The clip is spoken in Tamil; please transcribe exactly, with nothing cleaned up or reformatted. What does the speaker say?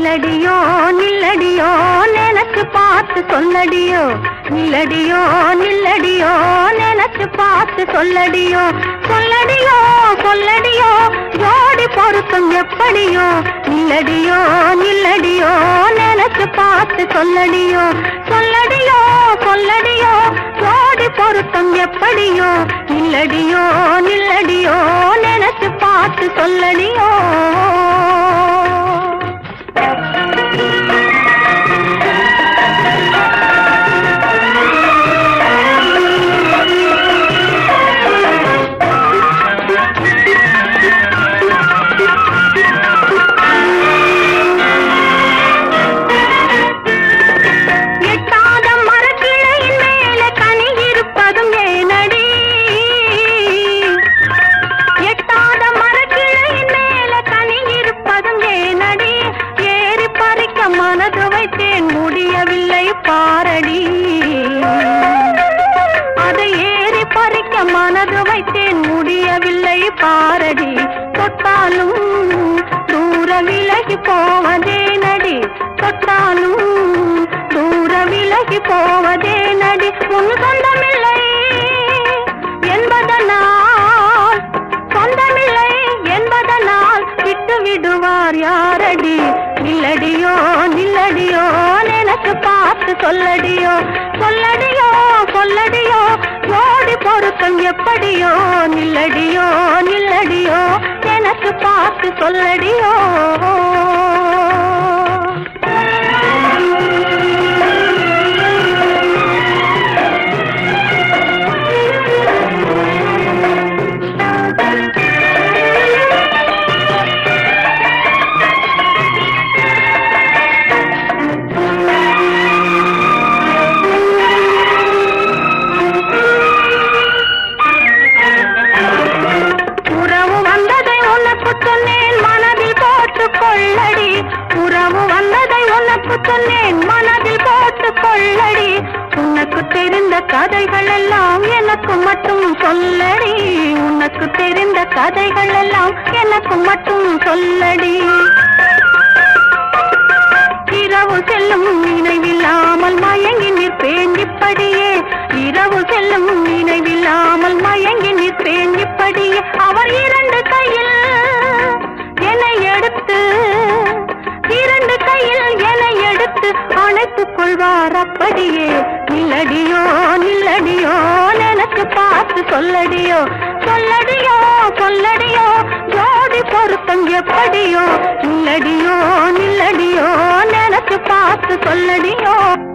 நில்லடியோ நில்லடியோ நினைச்சு பார்த்து சொல்லடியோ நில்லடியோ நில்லடியோ நினைச்சு பார்த்து சொல்லடியோ சொல்லடியோ சொல்லடியோ ஜோடி பொருத்தம் எப்படியோ நில்லடியோ நில்லடியோ நினைச்சு பார்த்து சொல்லடியோ சொல்லடியோ சொல்லடியோ ஜோடி பொருத்தம் எப்படியோ நில்லடியோ நில்லடியோ நினைச்சு பார்த்து சொல்லடியோ மனது வைத்தேன் முடியவில்லை பாரடி அதை ஏறி பறிக்க மனது வைத்தேன் முடியவில்லை பாரடி தொட்டாலும் தூர விலகி போவதே நடி தொட்டாலும் தூர விலகி போவதே நடி உன் சொந்தமில்லை என்பதனால் சொந்தமில்லை என்பதனால் விட்டு விடுவார் யாரடி நில்லடியோ நில்லடியோ நினைச்சு பார்த்து சொல்லடியோ சொல்லடியோ சொல்லடியோ ஜோடி பொருத்தம் எப்படியோ நில்லடியோ நில்லடியோ நினைச்சு பார்த்து சொல்லடியோ சொன்னேன் மனதில் போட்டு கொள்ளடி உறவு வந்ததை உனக்கு சொன்னேன் மனதில் போட்டு கொள்ளடி உனக்கு தெரிந்த கதைகள் எல்லாம் எனக்கு மட்டும் சொல்லடி உனக்கு தெரிந்த கதைகள் எல்லாம் எனக்கு மட்டும் சொல்லடி இரவு செல்லும் நினைவில்லாமல் மயங்கி நிற்பேன் இப்படியே இரவு செல்லும் நினைவில்லாமல் மயங்கி நிற்பேன் இப்படியே அவர் இரண்டு கையில் என்னை எடுத்து இரண்டு கையில் என்னை எடுத்து அணைத்துக் கொள்வார் அப்படியே நில்லடியோ நில்லடியோ நினைச்சு பார்த்து சொல்லடியோ சொல்லடியோ சொல்லடியோ ஜோடி பொருத்தம் எப்படியோ நில்லடியோ நில்லடியோ நினைச்சு பார்த்து சொல்லடியோ